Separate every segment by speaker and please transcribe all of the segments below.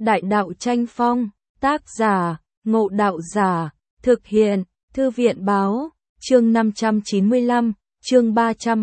Speaker 1: Đại đạo tranh phong, tác giả, Ngộ Đạo Giả, thực hiện, Thư viện báo, chương 595, chương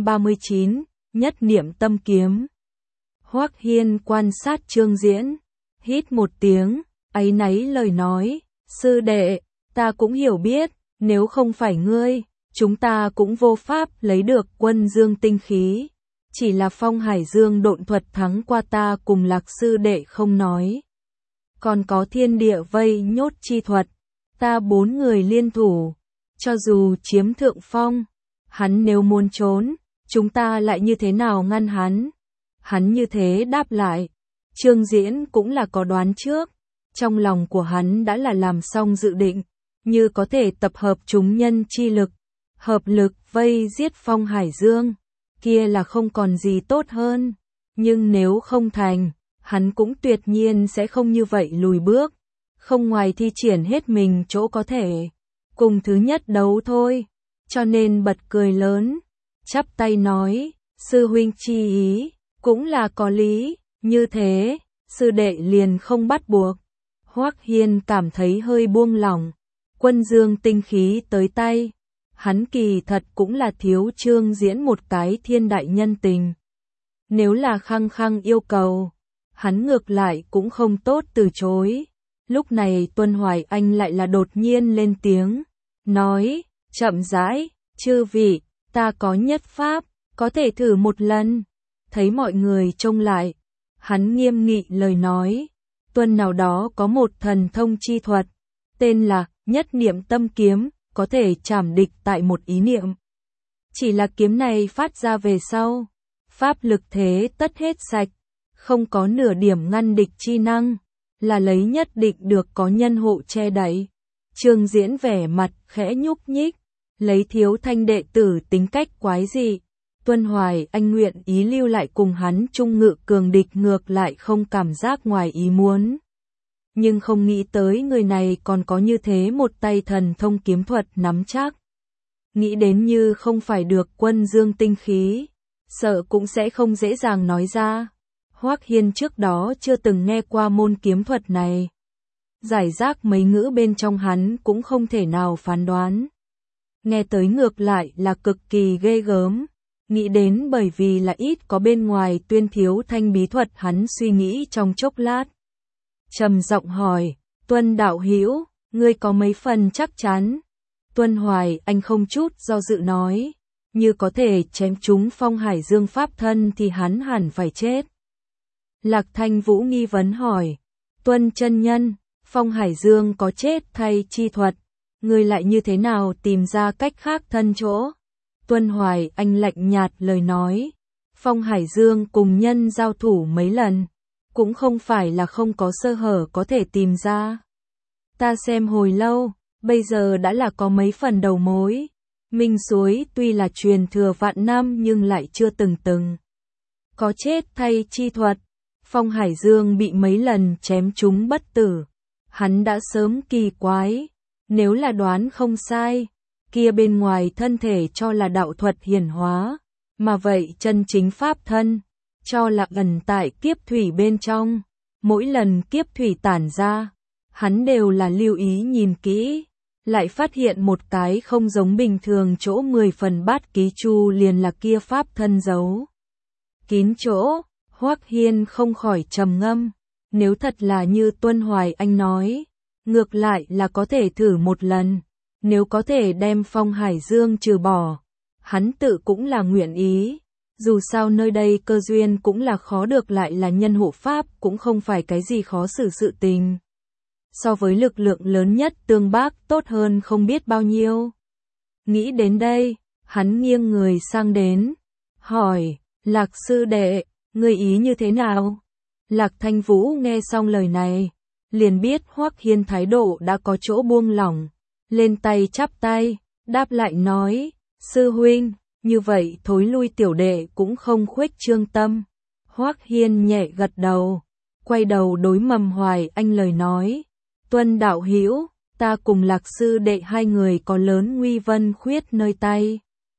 Speaker 1: 339, nhất niệm tâm kiếm. Hoắc Hiên quan sát Trương Diễn, hít một tiếng, áy náy lời nói, sư đệ, ta cũng hiểu biết, nếu không phải ngươi, chúng ta cũng vô pháp lấy được Quân Dương tinh khí. Chỉ là Phong Hải Dương độn thuật thắng qua ta cùng Lạc sư đệ không nói. Còn có thiên địa vây nhốt chi thuật, ta 4 người liên thủ, cho dù chiếm thượng phong, hắn nếu muốn trốn, chúng ta lại như thế nào ngăn hắn? Hắn như thế đáp lại. Trương Diễn cũng là có đoán trước, trong lòng của hắn đã là làm xong dự định, như có thể tập hợp chúng nhân chi lực, hợp lực vây giết Phong Hải Dương, kia là không còn gì tốt hơn, nhưng nếu không thành, hắn cũng tuyệt nhiên sẽ không như vậy lùi bước, không ngoài thi triển hết mình chỗ có thể, cùng thứ nhất đấu thôi, cho nên bật cười lớn, chắp tay nói, sư huynh chi ý, cũng là có lý, như thế, sư đệ liền không bắt buộc. Hoắc Hiên cảm thấy hơi buông lỏng, Quân Dương tinh khí tới tay, hắn kỳ thật cũng là thiếu Trương Diễn một cái thiên đại nhân tình. Nếu là khăng khăng yêu cầu, hắn ngược lại cũng không tốt từ chối. Lúc này Tuân Hoài Anh lại là đột nhiên lên tiếng, nói, chậm rãi, chư vị, ta có nhất pháp, có thể thử một lần. Thấy mọi người trông lại, hắn nghiêm nghị lời nói, Tuân nào đó có một thần thông chi thuật, tên là nhất niệm tâm kiếm, có thể chảm địch tại một ý niệm. Chỉ là kiếm này phát ra về sau, pháp lực thế tất hết sạch, không có nửa điểm ngăn địch chi năng, là lấy nhất định được có nhân hộ che đậy. Trương Diễn vẻ mặt khẽ nhúc nhích, lấy Thiếu Thanh đệ tử tính cách quái dị, Tuân Hoài Anh nguyện ý lưu lại cùng hắn chung ngự cường địch ngược lại không cảm giác ngoài ý muốn. Nhưng không nghĩ tới người này còn có như thế một tay thần thông kiếm thuật nắm chắc. Nghĩ đến như không phải được Quân Dương tinh khí, sợ cũng sẽ không dễ dàng nói ra. Hoắc Hiên trước đó chưa từng nghe qua môn kiếm thuật này. Giải rác mấy ngữ bên trong hắn cũng không thể nào phán đoán. Nghe tới ngược lại là cực kỳ ghê gớm. Nghĩ đến bởi vì là ít có bên ngoài tuyên Thiếu Thanh bí thuật hắn suy nghĩ trong chốc lát. Trầm giọng hỏi, Tuân đạo hữu, ngươi có mấy phần chắc chắn? Tuân Hoài Anh không chút do dự nói, như có thể chém trúng Phong Hải Dương pháp thân thì hắn hẳn phải chết. Lạc Thanh Vũ nghi vấn hỏi, Tuân chân nhân, Phong Hải Dương có chết thay chi thuật, ngươi lại như thế nào tìm ra cách khác thân chỗ? Tuân Hoài Anh lạnh nhạt lời nói, Phong Hải Dương cùng nhân giao thủ mấy lần, cũng không phải là không có sơ hở có thể tìm ra. Ta xem hồi lâu, bây giờ đã là có mấy phần đầu mối. Minh Suối tuy là truyền thừa vạn năm nhưng lại chưa từng có chết thay chi thuật. Phong Hải Dương bị mấy lần chém trúng bất tử, hắn đã sớm kỳ quái, nếu là đoán không sai, kia bên ngoài thân thể cho là đạo thuật hiển hóa, mà vậy chân chính pháp thân, cho là ẩn tại kiếp thủy bên trong, mỗi lần kiếp thủy tản ra, hắn đều là lưu ý nhìn kỹ, lại phát hiện một cái không giống bình thường chỗ 10 phần bát ký chu liền là kia pháp thân giấu kín chỗ. Hoắc Hiên không khỏi trầm ngâm, nếu thật là như Tuân Hoài Anh nói, ngược lại là có thể thử một lần, nếu có thể đem Phong Hải Dương trừ bỏ, hắn tự cũng là nguyện ý, dù sao nơi đây cơ duyên cũng là khó được lại là nhân hộ pháp cũng không phải cái gì khó xử sự tình. So với lực lượng lớn nhất Tương Bác tốt hơn không biết bao nhiêu. Nghĩ đến đây, hắn nghiêng người sang đến, hỏi, Lạc sư đệ, ngươi ý như thế nào? Lạc Thanh Vũ nghe xong lời này, liền biết Hoắc Hiên thái độ đã có chỗ buông lỏng, lên tay chắp tay, đáp lại nói, sư huynh, như vậy thối lui tiểu đệ cũng không khuếch trương tâm. Hoắc Hiên nhẹ gật đầu, quay đầu đối Mầm Hoài Anh lời nói, Tuân đạo hữu, ta cùng Lạc sư đệ hai người có lớn nguy vân khuyết nơi tay.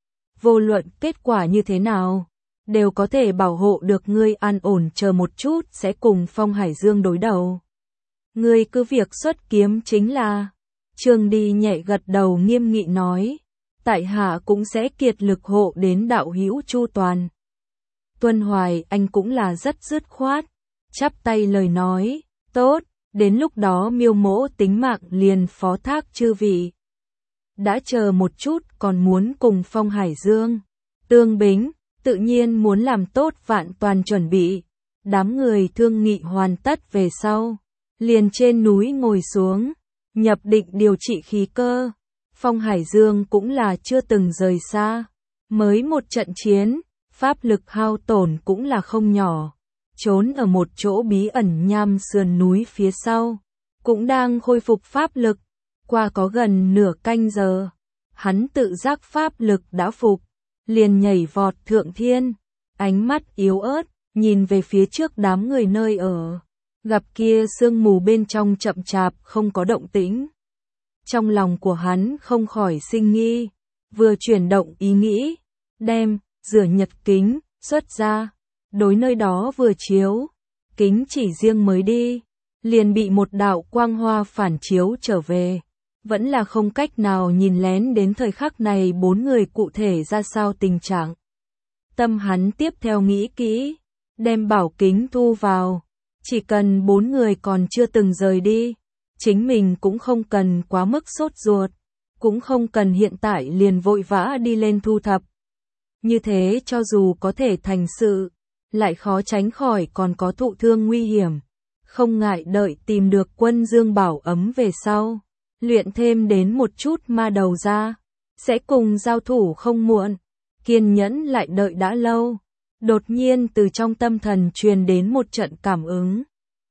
Speaker 1: Vô luận kết quả như thế nào, đều có thể bảo hộ được ngươi an ổn, chờ một chút sẽ cùng Phong Hải Dương đối đầu. Ngươi cứ việc xuất kiếm chính là. Trương Đi nhẹ gật đầu nghiêm nghị nói, tại hạ cũng sẽ kiệt lực hộ đến đạo hữu chu toàn. Tuân Hoài Anh cũng là rất dứt khoát, chắp tay lời nói, tốt, đến lúc đó Miêu mỗ tính mạng liền phó thác chư vị. Đã chờ một chút còn muốn cùng Phong Hải Dương, Tương Bính, tự nhiên muốn làm tốt vạn toàn chuẩn bị. Đám người thương nghị hoàn tất về sau, liền trên núi ngồi xuống, nhập định điều trị khí cơ. Phong Hải Dương cũng là chưa từng rời xa, mới một trận chiến, pháp lực hao tổn cũng là không nhỏ. Trốn ở một chỗ bí ẩn nham sườn núi phía sau, cũng đang khôi phục pháp lực. Qua có gần nửa canh giờ, hắn tự giác pháp lực đã phục, liền nhảy vọt thượng thiên, ánh mắt yếu ớt, nhìn về phía trước đám người nơi ở, gặp kia sương mù bên trong chậm chạp không có động tĩnh. Trong lòng của hắn không khỏi sinh nghi, vừa chuyển động ý nghĩ, đem rửa nhật kính xuất ra, đối nơi đó vừa chiếu, kính chỉ riêng mới đi, liền bị một đạo quang hoa phản chiếu trở về. Vẫn là không cách nào nhìn lén đến thời khắc này bốn người cụ thể ra sao tình trạng. Tâm hắn tiếp theo nghĩ kỹ, đem bảo kính thu vào, chỉ cần bốn người còn chưa từng rời đi, chính mình cũng không cần quá mức sốt ruột, cũng không cần hiện tại liền vội vã đi lên thu thập. Như thế cho dù có thể thành sự, lại khó tránh khỏi còn có thụ thương nguy hiểm, không ngại đợi tìm được Quân Dương bảo ấm về sau, luyện thêm đến một chút ma đầu ra, sẽ cùng giao thủ không muộn. Kiên nhẫn lại đợi đã lâu, đột nhiên từ trong tâm thần truyền đến một trận cảm ứng.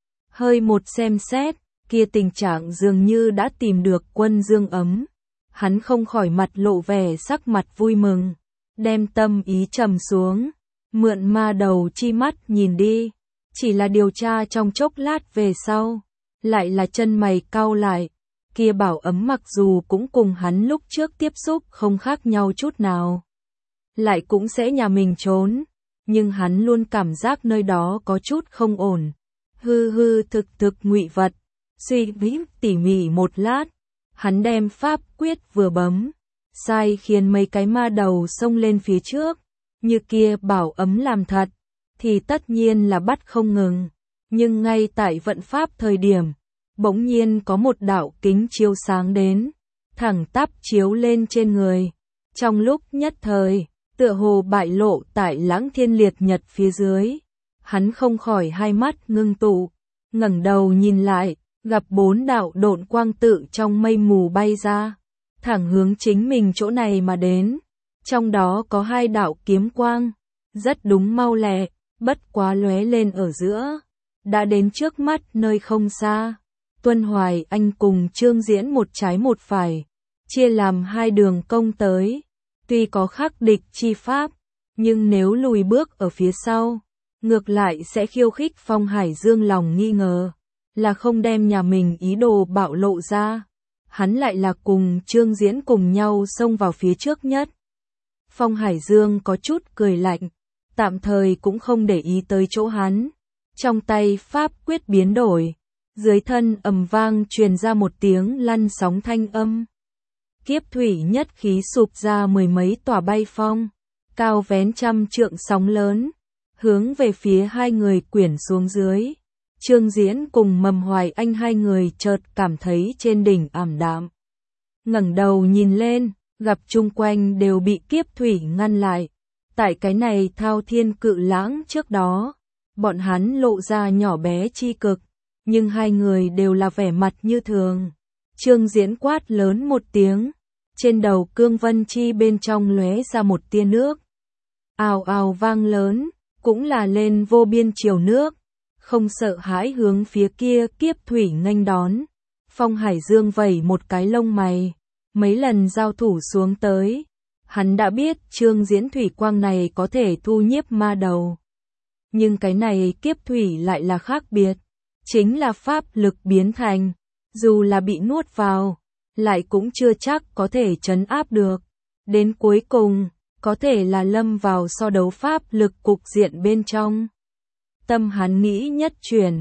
Speaker 1: Hơi một xem xét, kia tình trạng dường như đã tìm được Quân Dương ấm. Hắn không khỏi mặt lộ vẻ sắc mặt vui mừng, đem tâm ý trầm xuống, mượn ma đầu chi mắt nhìn đi, chỉ là điều tra trong chốc lát về sau, lại là chân mày cau lại. Kia bảo ấm mặc dù cũng cùng hắn lúc trước tiếp xúc không khác nhau chút nào, lại cũng sẽ nhà mình trốn, nhưng hắn luôn cảm giác nơi đó có chút không ổn. Hư hư thực thực ngụy vật, suy nghĩ tỉ mỉ một lát, hắn đem pháp quyết vừa bấm, sai khiến mấy cái ma đầu xông lên phía trước, như kia bảo ấm làm thật, thì tất nhiên là bắt không ngừng, nhưng ngay tại vận pháp thời điểm, bỗng nhiên có một đạo kính chiếu sáng đến, thẳng tắp chiếu lên trên người. Trong lúc nhất thời, tựa hồ bại lộ tại Lãng Thiên Liệt Nhật phía dưới, hắn không khỏi hai mắt ngưng tụ, ngẩng đầu nhìn lại, gặp bốn đạo độn quang tự trong mây mù bay ra, thẳng hướng chính mình chỗ này mà đến. Trong đó có hai đạo kiếm quang, rất đúng mau lẹ, bất quá lóe lên ở giữa, đã đến trước mắt nơi không xa. Tuân Hoài Anh cùng Trương Diễn một trái một phải, chia làm hai đường công tới. Tuy có khắc địch chi pháp, nhưng nếu lùi bước ở phía sau, ngược lại sẽ khiêu khích Phong Hải Dương lòng nghi ngờ, là không đem nhà mình ý đồ bạo lộ ra. Hắn lại là cùng Trương Diễn cùng nhau xông vào phía trước nhất. Phong Hải Dương có chút cười lạnh, tạm thời cũng không để ý tới chỗ hắn. Trong tay pháp quyết biến đổi, dưới thân ầm vang truyền ra một tiếng lăn sóng thanh âm. Kiếp thủy nhất khí sụp ra mười mấy tòa bay phong, cao vén trăm trượng sóng lớn, hướng về phía hai người quyển xuống dưới. Trương Diễn cùng Mầm Hoài Anh hai người chợt cảm thấy trên đỉnh ảm đạm. Ngẩng đầu nhìn lên, gặp chung quanh đều bị kiếp thủy ngăn lại. Tại cái này thao thiên cự lãng trước đó, bọn hắn lộ ra nhỏ bé chi cực, nhưng hai người đều là vẻ mặt như thường. Trương Diễn quát lớn một tiếng, trên đầu cương vân chi bên trong lóe ra một tia nước. Ào ào vang lớn, cũng là lên vô biên triều nước, không sợ hãi hướng phía kia kiếp thủy nghênh đón. Phong Hải Dương vẩy một cái lông mày, mấy lần giao thủ xuống tới, hắn đã biết Trương Diễn thủy quang này có thể thu nhiếp ma đầu. Nhưng cái này kiếp thủy lại là khác biệt, chính là pháp lực biến thành, dù là bị nuốt vào, lại cũng chưa chắc có thể trấn áp được. Đến cuối cùng, có thể là lâm vào so đấu pháp lực cục diện bên trong. Tâm hắn nghĩ nhất chuyển,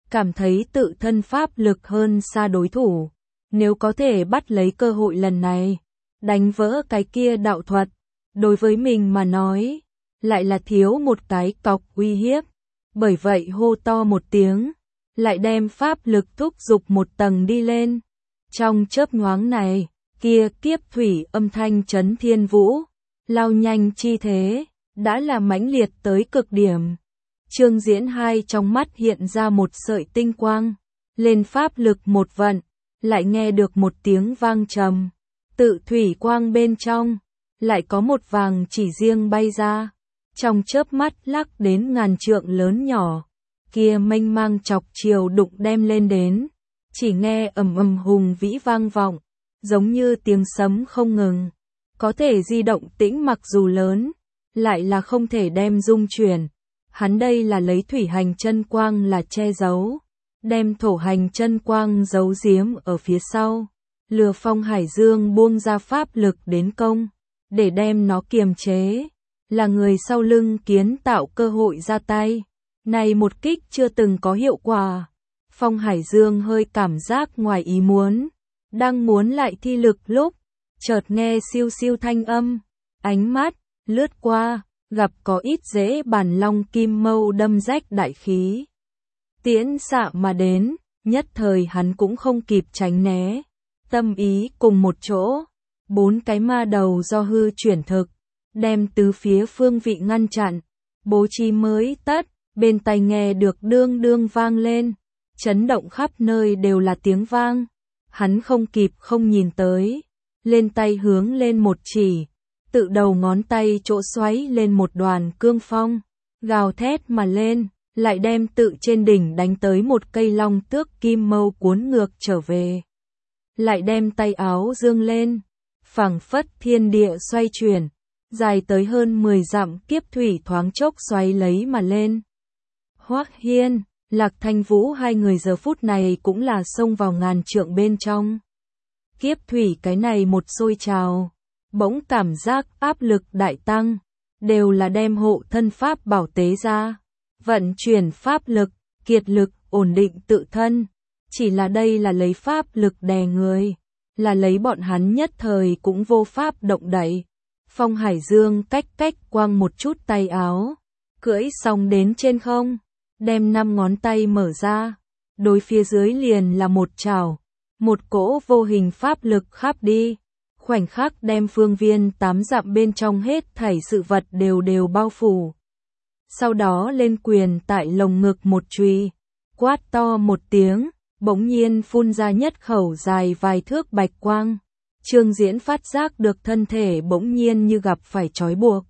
Speaker 1: cảm thấy tự thân pháp lực hơn xa đối thủ. Nếu có thể bắt lấy cơ hội lần này, đánh vỡ cái kia đạo thuật, đối với mình mà nói, lại là thiếu một cái cọc uy hiếp. Bởi vậy hô to một tiếng, lại đem pháp lực thúc dục một tầng đi lên. Trong chớp nhoáng này, kia kiếp thủy âm thanh chấn thiên vũ, lao nhanh chi thế, đã là mãnh liệt tới cực điểm. Trương Diễn hai trong mắt hiện ra một sợi tinh quang, lên pháp lực một vận, lại nghe được một tiếng vang trầm, tự thủy quang bên trong, lại có một vàng chỉ riêng bay ra, trong chớp mắt lắc đến ngàn trượng lớn nhỏ, kia mênh mang chọc chiều đụng đem lên đến, chỉ nghe ầm ầm hùng vĩ vang vọng, giống như tiếng sấm không ngừng, có thể di động tĩnh mặc dù lớn, lại là không thể đem dung chuyển. Hắn đây là lấy thủy hành chân quang là che giấu, đem thổ hành chân quang giấu giếm ở phía sau, lừa Phong Hải Dương buông ra pháp lực đến công, để đem nó kiềm chế, là người sau lưng kiến tạo cơ hội ra tay. Này một kích chưa từng có hiệu quả, Phong Hải Dương hơi cảm giác ngoài ý muốn, đang muốn lại thi lực lúc, chợt nghe siêu siêu thanh âm, ánh mắt lướt qua, gặp có ít dễ bản long kim mâu đâm rách đại khí. Tiễn xạ mà đến, nhất thời hắn cũng không kịp tránh né, tâm ý cùng một chỗ, 4 cái ma đầu do hư chuyển thực, đem tứ phía phương vị ngăn chặn, bố trí mới tất, bên tai nghe được đương đương vang lên, chấn động khắp nơi đều là tiếng vang, hắn không kịp không nhìn tới, lên tay hướng lên một chỉ, tự đầu ngón tay chỗ xoáy lên một đoàn cương phong, gào thét mà lên, lại đem tự trên đỉnh đánh tới một cây long tước kim mâu cuốn ngược trở về. Lại đem tay áo dương lên, phảng phất thiên địa xoay chuyển, dài tới hơn 10 dặm kiếp thủy thoáng chốc xoáy lấy mà lên. Hoắc Hiên, Lạc Thanh Vũ hai người giờ phút này cũng là xông vào ngàn trượng bên trong. Kiếp thủy cái này một sôi trào, bỗng cảm giác áp lực đại tăng, đều là đem hộ thân pháp bảo tế ra, vận chuyển pháp lực, kiệt lực, ổn định tự thân, chỉ là đây là lấy pháp lực đè người, là lấy bọn hắn nhất thời cũng vô pháp động đậy. Phong Hải Dương cách quang một chút tay áo, cưỡi xong đến trên không, đem 5 ngón tay mở ra, đối phía dưới liền là một chảo, một cỗ vô hình pháp lực khắp đi, khoảnh khắc đem phương viên 8 dặm bên trong hết thảy sự vật đều bao phủ. Sau đó lên quyền tại lồng ngực một chùy, quát to một tiếng, bỗng nhiên phun ra nhất khẩu dài vài thước bạch quang. Trương Diễn phát giác được thân thể bỗng nhiên như gặp phải trói buộc.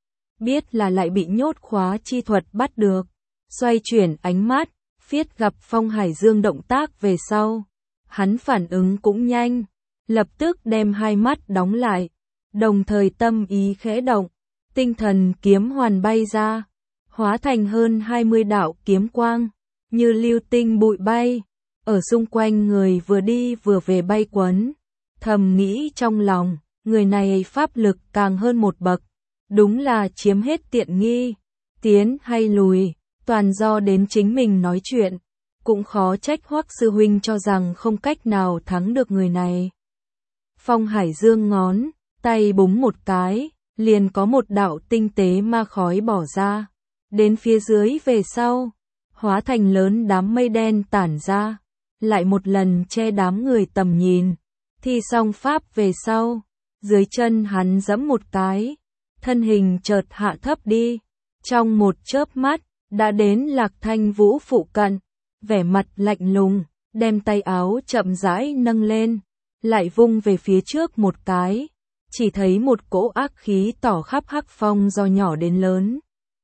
Speaker 1: Biết là lại bị nhốt khóa chi thuật bắt được. Xoay chuyển ánh mắt, phiết gặp Phong Hải Dương động tác về sau. Hắn phản ứng cũng nhanh, lập tức đem hai mắt đóng lại. Đồng thời tâm ý khẽ động, tinh thần kiếm hoàn bay ra, hóa thành hơn 20 đạo kiếm quang, như lưu tinh bụi bay, ở xung quanh người vừa đi vừa về bay quấn. Thầm nghĩ trong lòng, người này pháp lực càng hơn một bậc, đúng là chiếm hết tiện nghi, tiến hay lùi, toàn do đến chính mình nói chuyện, cũng khó trách Hoắc sư huynh cho rằng không cách nào thắng được người này. Phong Hải Dương ngón tay búng một cái, liền có một đạo tinh tế ma khói bỏ ra, đến phía dưới về sau, hóa thành lớn đám mây đen tản ra, lại một lần che đám người tầm nhìn. Thi xong pháp về sau, dưới chân hắn giẫm một cái, thân hình chợt hạ thấp đi, trong một chớp mắt, đã đến Lạc Thanh Vũ phụ cận, vẻ mặt lạnh lùng, đem tay áo chậm rãi nâng lên, lại vung về phía trước một cái, chỉ thấy một cỗ ác khí tỏ khắp hắc phong do nhỏ đến lớn.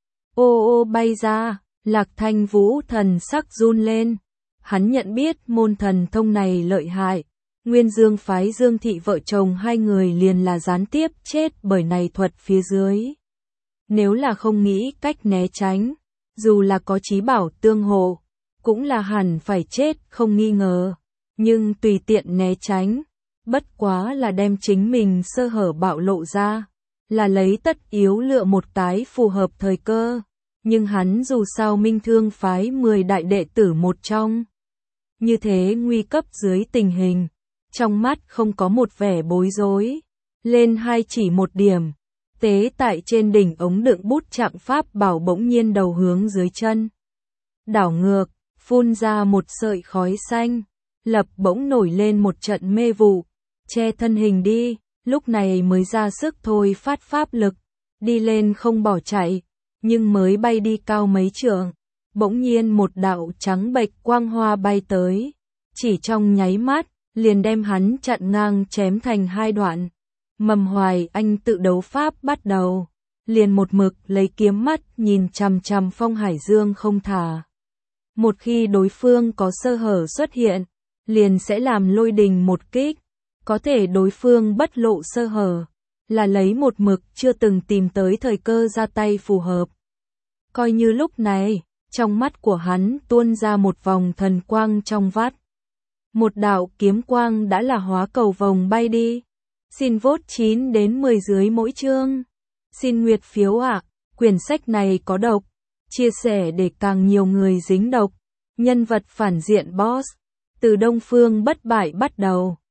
Speaker 1: Ô ô bay ra, Lạc Thanh Vũ thần sắc run lên, hắn nhận biết môn thần thông này lợi hại. Nguyên Dương phái Dương Thị vợ chồng hai người liền là gián tiếp chết bởi này thuật phía dưới. Nếu là không nghĩ cách né tránh, dù là có chí bảo tương hộ, cũng là hẳn phải chết không nghi ngờ. Nhưng tùy tiện né tránh, bất quá là đem chính mình sơ hở bạo lộ ra, là lấy tất yếu lựa một cái phù hợp thời cơ. Nhưng hắn dù sao Minh Thương phái 10 đại đệ tử một trong. Như thế nguy cấp dưới tình hình, trong mắt không có một vẻ bối rối. Lên hai chỉ một điểm, tế tại trên đỉnh ống đựng bút trạng pháp bảo bỗng nhiên đầu hướng dưới chân. Đảo ngược, phun ra một sợi khói xanh, lập bỗng nổi lên một trận mê vụ, che thân hình đi, lúc này mới ra sức thôi phát pháp lực, đi lên không bỏ chạy, nhưng mới bay đi cao mấy trượng, bỗng nhiên một đạo trắng bệch quang hoa bay tới, chỉ trong nháy mắt, liền đem hắn chặn ngang chém thành hai đoạn. Mầm Hoài Anh tự đấu pháp bắt đầu, liền một mực lấy kiếm mắt nhìn chằm chằm Phong Hải Dương không thả. Một khi đối phương có sơ hở xuất hiện, liền sẽ làm lôi đình một kích, có thể đối phương bất lộ sơ hở, là lấy một mực chưa từng tìm tới thời cơ ra tay phù hợp. Coi như lúc này, trong mắt của hắn tuôn ra một vòng thần quang trong vắt. Một đạo kiếm quang đã là hóa cầu vồng bay đi. Xin vote 9 đến 10 dưới mỗi chương. Xin nguyệt phiếu ạ, quyển sách này có độc. Chia sẻ để càng nhiều người dính độc. Nhân vật phản diện boss. Từ Đông Phương bất bại bắt đầu.